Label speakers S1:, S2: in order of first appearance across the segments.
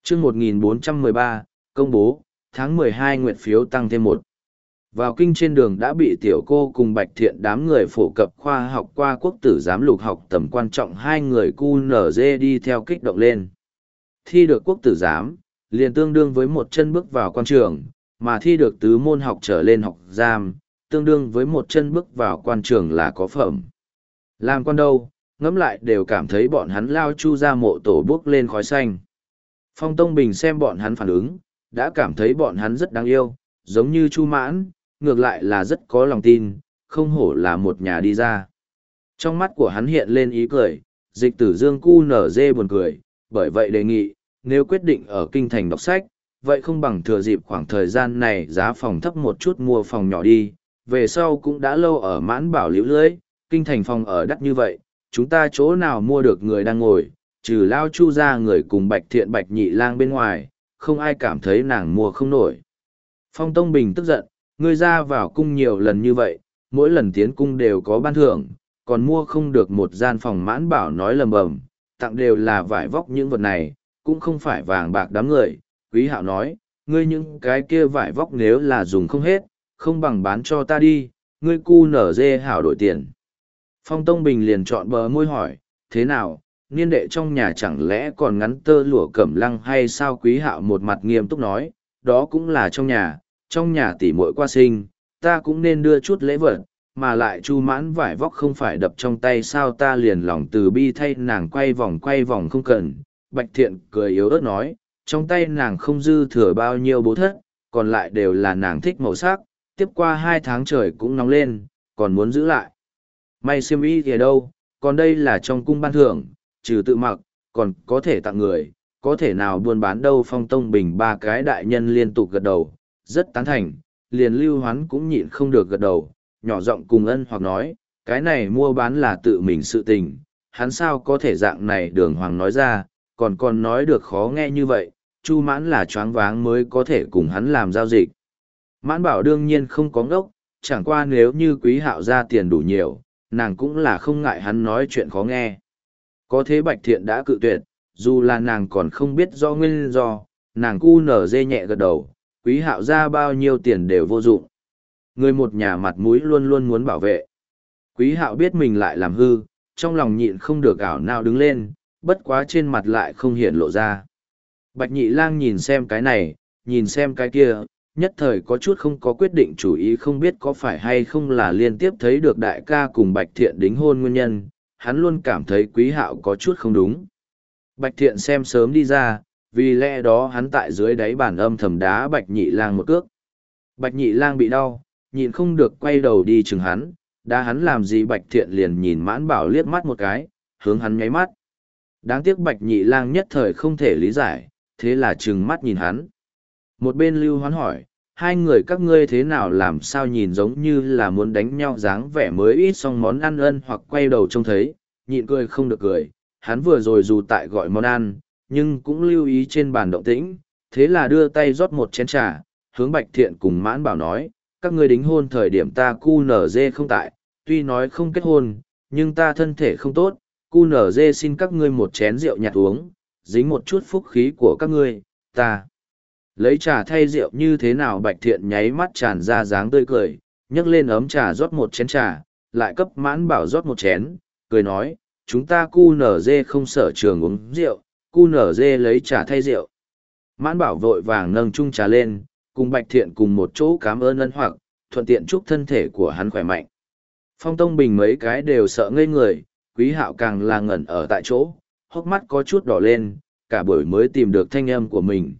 S1: chương 1413, công bố, tháng 12 nguyện phiếu tăng thêm một. Vào kinh trên đường đã bị tiểu cô cùng Bạch Thiện đám người phổ cập khoa học qua quốc tử giám lục học tầm quan trọng hai người QNZ đi theo kích động lên. Thi được quốc tử giám, liền tương đương với một chân bước vào quan trường, mà thi được tứ môn học trở lên học giam, tương đương với một chân bước vào quan trường là có phẩm. Làm quan đâu, ngẫm lại đều cảm thấy bọn hắn lao chu ra mộ tổ bước lên khói xanh. Phong Tông Bình xem bọn hắn phản ứng, đã cảm thấy bọn hắn rất đáng yêu, giống như Chu Mãn, ngược lại là rất có lòng tin, không hổ là một nhà đi ra. Trong mắt của hắn hiện lên ý cười, Dịch Tử Dương QNZ buồn cười, bởi vậy đề nghị, nếu quyết định ở kinh thành đọc sách, vậy không bằng thừa dịp khoảng thời gian này giá phòng thấp một chút mua phòng nhỏ đi, về sau cũng đã lâu ở Mãn Bảo liễu lưới, kinh thành phòng ở đắt như vậy, chúng ta chỗ nào mua được người đang ngồi, trừ lao chu ra người cùng Bạch Thiện Bạch Nhị Lang bên ngoài, không ai cảm thấy nàng mua không nổi. Phong Tông Bình tức giận, ngươi ra vào cung nhiều lần như vậy, mỗi lần tiến cung đều có ban thưởng, còn mua không được một gian phòng. Mãn Bảo nói lầm bầm, tặng đều là vải vóc, những vật này, cũng không phải vàng bạc đám người. Quý Hạo nói, ngươi những cái kia vải vóc nếu là dùng không hết, không bằng bán cho ta đi, ngươi QNZ hảo đổi tiền. Phong Tông Bình liền chọn bờ môi hỏi, thế nào, niên đệ trong nhà chẳng lẽ còn ngắn tơ lụa cẩm lăng hay sao? Quý Hạo một mặt nghiêm túc nói, đó cũng là trong nhà tỷ muội qua sinh, ta cũng nên đưa chút lễ vật, mà lại Chu Mãn vải vóc không phải đập trong tay sao? Ta liền lòng từ bi thay nàng quay vòng không cần. Bạch Thiện cười yếu ớt nói, trong tay nàng không dư thừa bao nhiêu bố thất, còn lại đều là nàng thích màu sắc, tiếp qua 2 tháng trời cũng nóng lên, còn muốn giữ lại. May xiêm y thì đâu, còn đây là trong cung ban thưởng, trừ tự mặc, còn có thể tặng người, có thể nào buôn bán đâu? Phong Tông Bình ba cái đại nhân liên tục gật đầu, rất tán thành, liền Lưu Hoán cũng nhịn không được gật đầu, nhỏ giọng cùng Ân Hoặc nói, cái này mua bán là tự mình sự tình, hắn sao có thể dạng này đường hoàng nói ra, còn nói được khó nghe như vậy, Chu Mãn là choáng váng mới có thể cùng hắn làm giao dịch. Mãn Bảo đương nhiên không có ngốc, chẳng qua nếu như Quý Hạo ra tiền đủ nhiều, nàng cũng là không ngại hắn nói chuyện khó nghe. Có thế Bạch Thiện đã cự tuyệt, dù là nàng còn không biết do nguyên do, nàng QNZ nhẹ gật đầu, Quý Hạo ra bao nhiêu tiền đều vô dụng. Người một nhà mặt mũi luôn luôn muốn bảo vệ. Quý Hạo biết mình lại làm hư, trong lòng nhịn không được ảo nào đứng lên, bất quá trên mặt lại không hiện lộ ra. Bạch Nhị Lang nhìn xem cái này, nhìn xem cái kia, nhất thời có chút không có quyết định chủ ý, không biết có phải hay không là liên tiếp thấy được đại ca cùng Bạch Thiện đính hôn nguyên nhân, hắn luôn cảm thấy Quý Hạo có chút không đúng. Bạch Thiện xem sớm đi ra, vì lẽ đó hắn tại dưới đáy bàn âm thầm đá Bạch Nhị Lang một cước. Bạch Nhị Lang bị đau, nhịn không được quay đầu đi chừng hắn, đá hắn làm gì? Bạch Thiện liền nhìn Mãn Bảo liếc mắt một cái, hướng hắn nháy mắt. Đáng tiếc Bạch Nhị Lang nhất thời không thể lý giải, thế là trừng mắt nhìn hắn. Một bên Lưu Hoán hỏi, hai người các ngươi thế nào làm sao nhìn giống như là muốn đánh nhau dáng vẻ mới ít xong món ăn? Ân Hoặc quay đầu trông thấy, nhịn cười không được cười, hắn vừa rồi dù tại gọi món ăn, nhưng cũng lưu ý trên bàn động tĩnh, thế là đưa tay rót một chén trà, hướng Bạch Thiện cùng Mãn Bảo nói, các ngươi đính hôn thời điểm ta QNZ không tại, tuy nói không kết hôn, nhưng ta thân thể không tốt, QNZ xin các ngươi một chén rượu nhạt uống, dính một chút phúc khí của các ngươi, ta lấy trà thay rượu như thế nào? Bạch Thiện nháy mắt tràn ra dáng tươi cười, nhấc lên ấm trà rót một chén trà, lại cấp Mãn Bảo rót một chén, cười nói, chúng ta QNZ không sở trường uống rượu, QNZ lấy trà thay rượu. Mãn Bảo vội vàng nâng chung trà lên, cùng Bạch Thiện cùng một chỗ cảm ơn Ân Hoặc, thuận tiện chúc thân thể của hắn khỏe mạnh. Phong Tông Bình mấy cái đều sợ ngây người, Quý Hạo càng là ngẩn ở tại chỗ, hốc mắt có chút đỏ lên, cả buổi mới tìm được thanh âm của mình.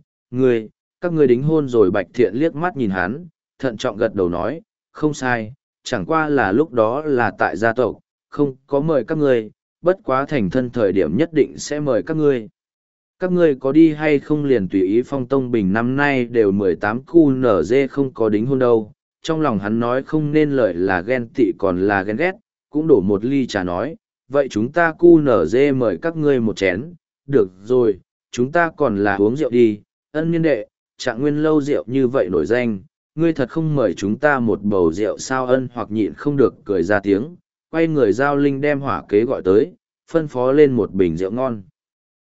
S1: Các ngươi đính hôn rồi? Bạch Thiện liếc mắt nhìn hắn, thận trọng gật đầu nói, không sai, chẳng qua là lúc đó là tại gia tộc, không có mời các ngươi, bất quá thành thân thời điểm nhất định sẽ mời các ngươi. Các ngươi có đi hay không liền tùy ý. Phong Tông Bình năm nay đều 18, QNZ không có đính hôn đâu, trong lòng hắn nói không nên lời là ghen tị còn là ghen ghét, cũng đổ một ly trà nói, vậy chúng ta QNZ mời các ngươi một chén, được rồi, chúng ta còn là uống rượu đi. Ân niên đệ, Trạng Nguyên lâu rượu như vậy nổi danh, ngươi thật không mời chúng ta một bầu rượu sao? Ân Hoặc nhịn không được cười ra tiếng, quay người giao linh đem hỏa kế gọi tới, phân phó lên một bình rượu ngon.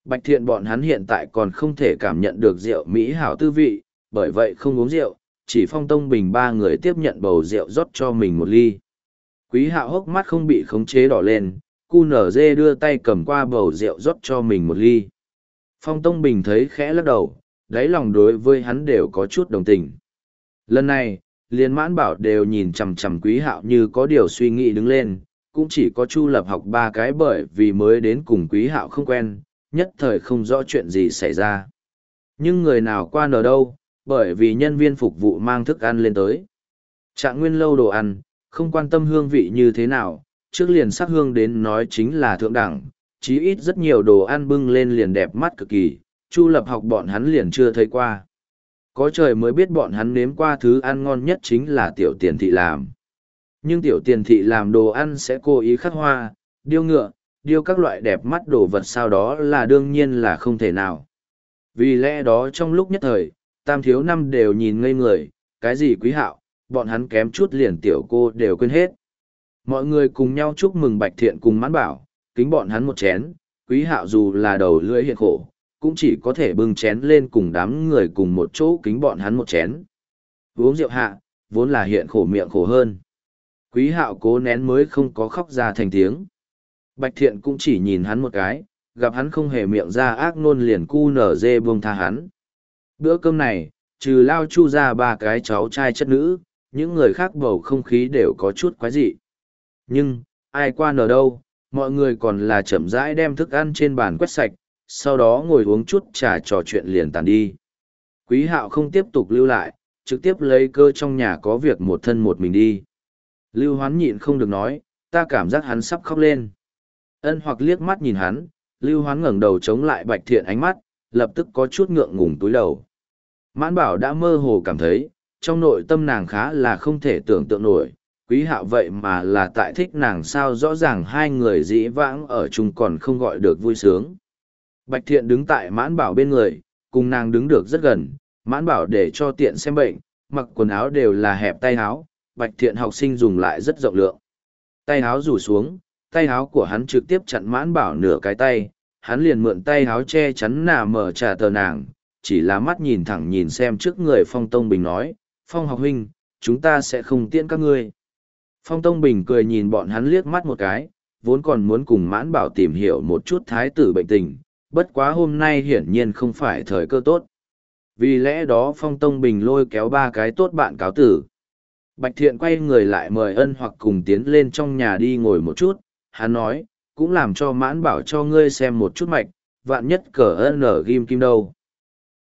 S1: Bạch Thiện bọn hắn hiện tại còn không thể cảm nhận được rượu mỹ hảo tư vị, bởi vậy không uống rượu, chỉ Phong Tông Bình ba người tiếp nhận bầu rượu rót cho mình một ly. Quý Hạo hốc mắt không bị khống chế đỏ lên, QNZ đưa tay cầm qua bầu rượu rót cho mình một ly. Phong Tông Bình thấy khẽ lắc đầu, đáy lòng đối với hắn đều có chút đồng tình. Lần này, liền Mãn Bảo đều nhìn chằm chằm Quý Hạo như có điều suy nghĩ đứng lên, cũng chỉ có Chu Lập học ba cái bởi vì mới đến cùng Quý Hạo không quen, nhất thời không rõ chuyện gì xảy ra. Nhưng người nào qua nở đâu, bởi vì nhân viên phục vụ mang thức ăn lên tới. Trạng Nguyên lâu đồ ăn, không quan tâm hương vị như thế nào, trước liền sắc hương đến nói chính là thượng đẳng, chí ít rất nhiều đồ ăn bưng lên liền đẹp mắt cực kỳ, Chu Lập học bọn hắn liền chưa thấy qua. Có trời mới biết bọn hắn nếm qua thứ ăn ngon nhất chính là tiểu tiền thị làm. Nhưng tiểu tiền thị làm đồ ăn sẽ cố ý khắc hoa, điêu ngựa, điêu các loại đẹp mắt đồ vật sau đó là đương nhiên là không thể nào. Vì lẽ đó trong lúc nhất thời, tam thiếu năm đều nhìn ngây người, cái gì Quý Hạo, bọn hắn kém chút liền tiểu cô đều quên hết. Mọi người cùng nhau chúc mừng Bạch Thiện cùng Mãn Bảo, kính bọn hắn một chén, Quý Hạo dù là đầu lưỡi hiện khổ, cũng chỉ có thể bưng chén lên cùng đám người cùng một chỗ kính bọn hắn một chén. Uống rượu hạ, vốn là hiện khổ miệng khổ hơn. Quý Hạo cố nén mới không có khóc ra thành tiếng. Bạch Thiện cũng chỉ nhìn hắn một cái, gặp hắn không hề miệng ra ác nôn liền cu nở dê buông tha hắn. Bữa cơm này, trừ Lao Chu ra ba cái cháu trai chất nữ, những người khác bầu không khí đều có chút quái dị. Nhưng, ai qua nở đâu, mọi người còn là chậm rãi đem thức ăn trên bàn quét sạch, sau đó ngồi uống chút trà trò chuyện liền tàn đi. Quý Hạo không tiếp tục lưu lại, trực tiếp lấy cơ trong nhà có việc một thân một mình đi. Lưu Hoán nhịn không được nói, ta cảm giác hắn sắp khóc lên. Ân Hoặc liếc mắt nhìn hắn, Lưu Hoán ngẩng đầu chống lại Bạch Thiện ánh mắt, lập tức có chút ngượng ngùng túi đầu. Mãn Bảo đã mơ hồ cảm thấy, trong nội tâm nàng khá là không thể tưởng tượng nổi, Quý Hạo vậy mà là tại thích nàng sao rõ ràng hai người dĩ vãng ở chung còn không gọi được vui sướng. Bạch Thiện đứng tại Mãn Bảo bên người, cùng nàng đứng được rất gần, Mãn Bảo để cho tiện xem bệnh, mặc quần áo đều là hẹp tay áo, Bạch Thiện học sinh dùng lại rất rộng lượng. Tay áo rủ xuống, tay áo của hắn trực tiếp chặn Mãn Bảo nửa cái tay, hắn liền mượn tay áo che chắn nà mở trà tờ nàng, chỉ là mắt nhìn thẳng nhìn xem trước người Phong Tông Bình nói, Phong học huynh, chúng ta sẽ không tiễn các ngươi. Phong Tông Bình cười nhìn bọn hắn liếc mắt một cái, vốn còn muốn cùng Mãn Bảo tìm hiểu một chút thái tử bệnh tình, bất quá hôm nay hiển nhiên không phải thời cơ tốt. Vì lẽ đó Phong Tông Bình lôi kéo ba cái tốt bạn cáo tử. Bạch Thiện quay người lại mời Ân Hoặc cùng tiến lên trong nhà đi ngồi một chút, hắn nói, cũng làm cho Mãn Bảo cho ngươi xem một chút mạch, vạn nhất cờ ân ở ghim kim đâu.